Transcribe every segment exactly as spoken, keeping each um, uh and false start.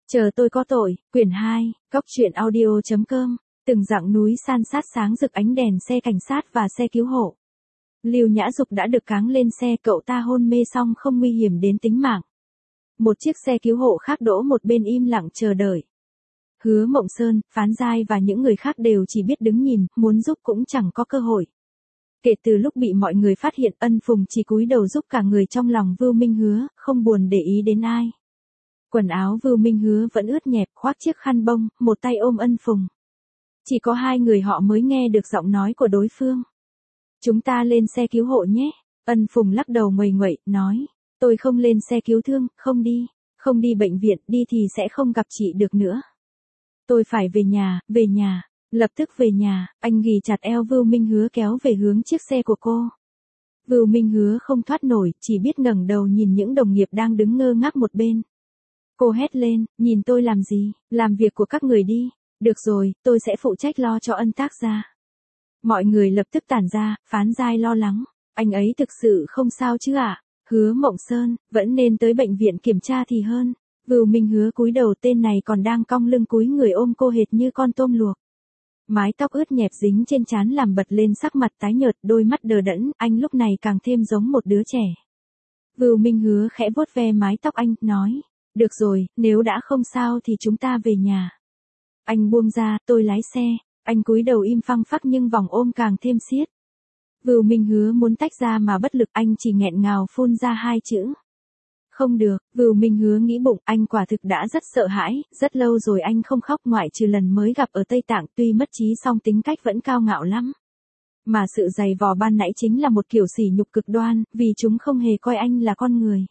Chờ tôi có tội, quyển hai, cóc truyện audio chấm com, từng dặng núi san sát sáng rực ánh đèn xe cảnh sát và xe cứu hộ. Lưu Nhã Dục đã được cáng lên xe, cậu ta hôn mê xong không nguy hiểm đến tính mạng. Một chiếc xe cứu hộ khác đỗ một bên im lặng chờ đợi. Hứa Mộng Sơn, Phán Giai và những người khác đều chỉ biết đứng nhìn, muốn giúp cũng chẳng có cơ hội. Kể từ lúc bị mọi người phát hiện, Ân Phùng chỉ cúi đầu giúp cả người trong lòng Vưu Minh Hứa, không buồn để ý đến ai. Quần áo Vưu Minh Hứa vẫn ướt nhẹp, khoác chiếc khăn bông, một tay ôm Ân Phùng. Chỉ có hai người họ mới nghe được giọng nói của đối phương. Chúng ta lên xe cứu hộ nhé. Ân Phùng lắc đầu nguầy nguậy, nói. Tôi không lên xe cứu thương, không đi. Không đi bệnh viện, đi thì sẽ không gặp chị được nữa. Tôi phải về nhà, về nhà. Lập tức về nhà, anh ghì chặt eo Vưu Minh Hứa kéo về hướng chiếc xe của cô. Vưu Minh Hứa không thoát nổi, chỉ biết ngẩng đầu nhìn những đồng nghiệp đang đứng ngơ ngác một bên. Cô hét lên, nhìn tôi làm gì, làm việc của các người đi. Được rồi, tôi sẽ phụ trách lo cho Ân Tác Gia. Mọi người lập tức tản ra, Phán Giai lo lắng. Anh ấy thực sự không sao chứ ạ? À? Hứa Mộng Sơn, vẫn nên tới bệnh viện kiểm tra thì hơn. Vưu Minh Hứa cúi đầu, tên này còn đang cong lưng cúi người ôm cô hệt như con tôm luộc. Mái tóc ướt nhẹp dính trên trán làm bật lên sắc mặt tái nhợt, đôi mắt đờ đẫn, anh lúc này càng thêm giống một đứa trẻ. Vưu Minh Hứa khẽ vuốt ve mái tóc anh, nói. Được rồi, nếu đã không sao thì chúng ta về nhà. Anh buông ra, tôi lái xe. Anh cúi đầu im phăng phắc nhưng vòng ôm càng thêm siết. Vưu Minh Hứa muốn tách ra mà bất lực, anh chỉ nghẹn ngào phun ra hai chữ. Không được, Vưu Minh Hứa nghĩ bụng, anh quả thực đã rất sợ hãi, rất lâu rồi anh không khóc ngoại trừ lần mới gặp ở Tây Tạng, tuy mất trí song tính cách vẫn cao ngạo lắm. Mà sự dày vò ban nãy chính là một kiểu sỉ nhục cực đoan, vì chúng không hề coi anh là con người.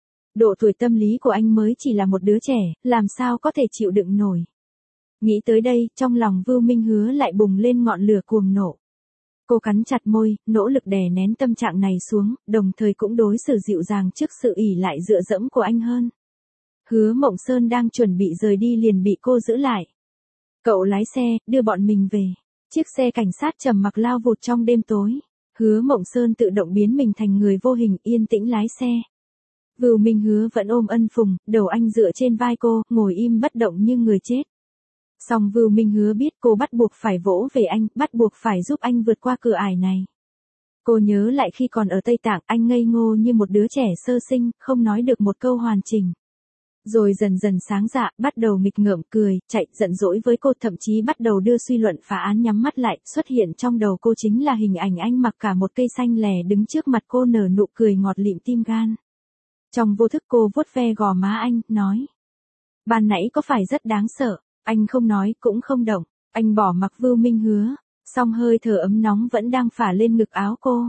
Độ tuổi tâm lý của anh mới chỉ là một đứa trẻ, làm sao có thể chịu đựng nổi. Nghĩ tới đây, trong lòng Vưu Minh Hứa lại bùng lên ngọn lửa cuồng nộ. Cô cắn chặt môi, nỗ lực đè nén tâm trạng này xuống, đồng thời cũng đối xử dịu dàng trước sự ỷ lại dựa dẫm của anh hơn. Hứa Mộng Sơn đang chuẩn bị rời đi liền bị cô giữ lại. Cậu lái xe, đưa bọn mình về. Chiếc xe cảnh sát trầm mặc lao vụt trong đêm tối. Hứa Mộng Sơn tự động biến mình thành người vô hình, yên tĩnh lái xe. Vưu Minh Hứa vẫn ôm Ân Phùng, đầu anh dựa trên vai cô, ngồi im bất động như người chết. Song Vưu Minh Hứa biết cô bắt buộc phải vỗ về anh, bắt buộc phải giúp anh vượt qua cửa ải này. Cô nhớ lại khi còn ở Tây Tạng, anh ngây ngô như một đứa trẻ sơ sinh, không nói được một câu hoàn chỉnh. Rồi dần dần sáng dạ, bắt đầu nghịch ngợm cười, chạy, giận dỗi với cô, thậm chí bắt đầu đưa suy luận phá án. Nhắm mắt lại, xuất hiện trong đầu cô chính là hình ảnh anh mặc cả một cây xanh lè đứng trước mặt cô nở nụ cười ngọt lịm tim gan. Trong vô thức cô vuốt ve gò má anh, nói. Ban nãy có phải rất đáng sợ? Anh không nói, cũng không động. Anh bỏ mặc Vưu Minh Hứa, song hơi thở ấm nóng vẫn đang phả lên ngực áo cô.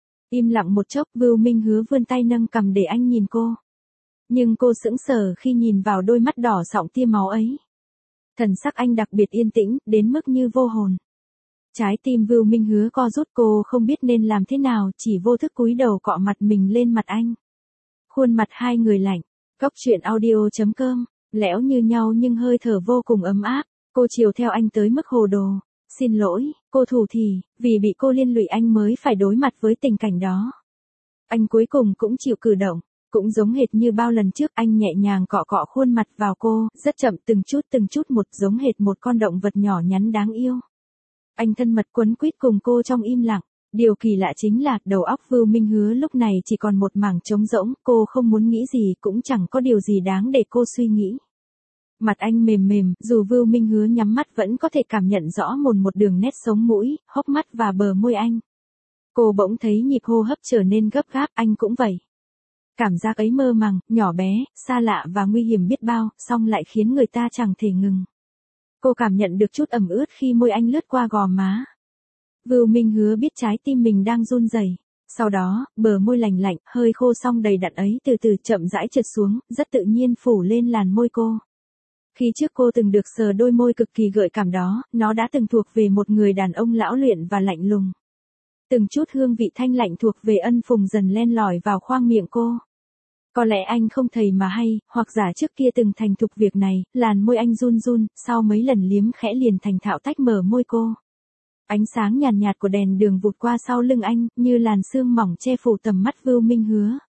Im lặng một chốc, Vưu Minh Hứa vươn tay nâng cằm để anh nhìn cô. Nhưng cô sững sờ khi nhìn vào đôi mắt đỏ sọng tia máu ấy. Thần sắc anh đặc biệt yên tĩnh, đến mức như vô hồn. Trái tim Vưu Minh Hứa co rút, cô không biết nên làm thế nào, chỉ vô thức cúi đầu cọ mặt mình lên mặt anh. Khuôn mặt hai người lạnh. Cóc truyện audio chấm com. Lẽo như nhau nhưng hơi thở vô cùng ấm áp. Cô chiều theo anh tới mức hồ đồ. Xin lỗi, cô thủ thỉ, vì bị cô liên lụy anh mới phải đối mặt với tình cảnh đó. Anh cuối cùng cũng chịu cử động. Cũng giống hệt như bao lần trước, anh nhẹ nhàng cọ cọ khuôn mặt vào cô, rất chậm, từng chút từng chút một, giống hệt một con động vật nhỏ nhắn đáng yêu. Anh thân mật quấn quýt cùng cô trong im lặng. Điều kỳ lạ chính là, đầu óc Vưu Minh Hứa lúc này chỉ còn một mảng trống rỗng, cô không muốn nghĩ gì, cũng chẳng có điều gì đáng để cô suy nghĩ. Mặt anh mềm mềm, dù Vưu Minh Hứa nhắm mắt vẫn có thể cảm nhận rõ mồn một đường nét sống mũi, hốc mắt và bờ môi anh. Cô bỗng thấy nhịp hô hấp trở nên gấp gáp, anh cũng vậy. Cảm giác ấy mơ màng, nhỏ bé, xa lạ và nguy hiểm biết bao, song lại khiến người ta chẳng thể ngừng. Cô cảm nhận được chút ẩm ướt khi môi anh lướt qua gò má. Vưu Minh Hứa biết trái tim mình đang run rẩy. Sau đó, bờ môi lành lạnh, hơi khô song đầy đặn ấy từ từ chậm rãi trượt xuống, rất tự nhiên phủ lên làn môi cô. Khi trước cô từng được sờ đôi môi cực kỳ gợi cảm đó, nó đã từng thuộc về một người đàn ông lão luyện và lạnh lùng. Từng chút hương vị thanh lạnh thuộc về Ân Phùng dần len lỏi vào khoang miệng cô. Có lẽ anh không thầy mà hay, hoặc giả trước kia từng thành thục việc này, làn môi anh run run, sau mấy lần liếm khẽ liền thành thạo tách mở môi cô. Ánh sáng nhàn nhạt, nhạt của đèn đường vụt qua sau lưng anh, như làn sương mỏng che phủ tầm mắt Vưu Minh Hứa.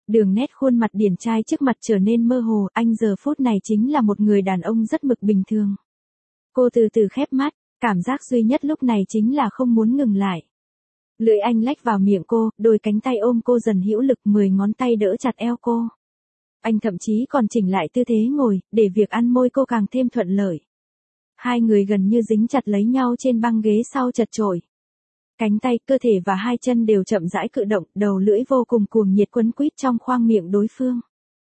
Đường nét khuôn mặt điển trai trước mặt trở nên mơ hồ, anh giờ phút này chính là một người đàn ông rất mực bình thường. Cô từ từ khép mắt, cảm giác duy nhất lúc này chính là không muốn ngừng lại. Lưỡi anh lách vào miệng cô, đôi cánh tay ôm cô dần hữu lực, mười ngón tay đỡ chặt eo cô. Anh thậm chí còn chỉnh lại tư thế ngồi, để việc ăn môi cô càng thêm thuận lợi. Hai người gần như dính chặt lấy nhau trên băng ghế sau chật chội. Cánh tay, cơ thể và hai chân đều chậm rãi cử động, đầu lưỡi vô cùng cuồng nhiệt quấn quýt trong khoang miệng đối phương.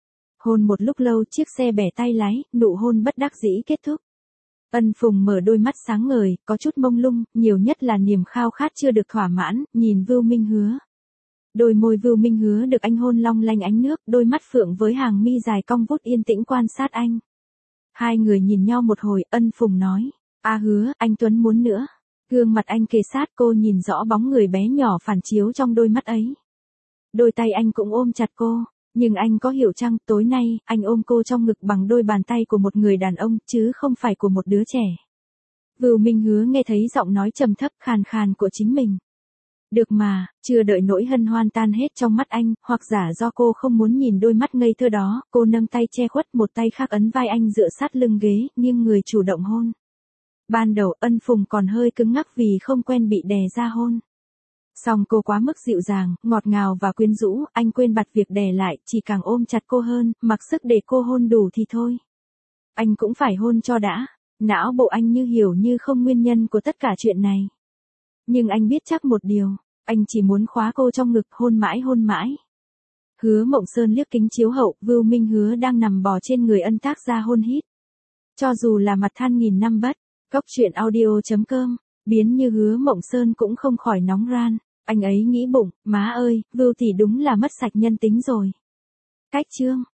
Hôn một lúc lâu, chiếc xe bẻ tay lái, nụ hôn bất đắc dĩ kết thúc. Ân Phùng mở đôi mắt sáng ngời, có chút mông lung, nhiều nhất là niềm khao khát chưa được thỏa mãn, nhìn Vưu Minh Hứa. Đôi môi Vưu Minh Hứa được anh hôn long lanh ánh nước, đôi mắt phượng với hàng mi dài cong vút yên tĩnh quan sát anh. Hai người nhìn nhau một hồi, Ân Phùng nói, a Hứa, anh Tuấn muốn nữa. Gương mặt anh kề sát, cô nhìn rõ bóng người bé nhỏ phản chiếu trong đôi mắt ấy. Đôi tay anh cũng ôm chặt cô, nhưng anh có hiểu chăng, tối nay, anh ôm cô trong ngực bằng đôi bàn tay của một người đàn ông, chứ không phải của một đứa trẻ. Vưu Minh Hứa nghe thấy giọng nói trầm thấp khàn khàn của chính mình. Được mà, chưa đợi nỗi hân hoan tan hết trong mắt anh, hoặc giả do cô không muốn nhìn đôi mắt ngây thơ đó, cô nâng tay che khuất, một tay khác ấn vai anh dựa sát lưng ghế, nghiêng người chủ động hôn. Ban đầu Ân Phùng còn hơi cứng ngắc vì không quen bị đè ra hôn. Song cô quá mức dịu dàng, ngọt ngào và quyến rũ, anh quên bặt việc đè lại, chỉ càng ôm chặt cô hơn, mặc sức để cô hôn đủ thì thôi. Anh cũng phải hôn cho đã. Não bộ anh như hiểu như không nguyên nhân của tất cả chuyện này. Nhưng anh biết chắc một điều, anh chỉ muốn khóa cô trong ngực, hôn mãi hôn mãi. Hứa Mộng Sơn liếc kính chiếu hậu, Vưu Minh Hứa đang nằm bò trên người Ân tác ra hôn hít. Cho dù là mặt than nghìn năm bất, Cốc truyện audio chấm com, biến như Hứa Mộng Sơn cũng không khỏi nóng ran. Anh ấy nghĩ bụng, má ơi, Vưu thì đúng là mất sạch nhân tính rồi. Cách chương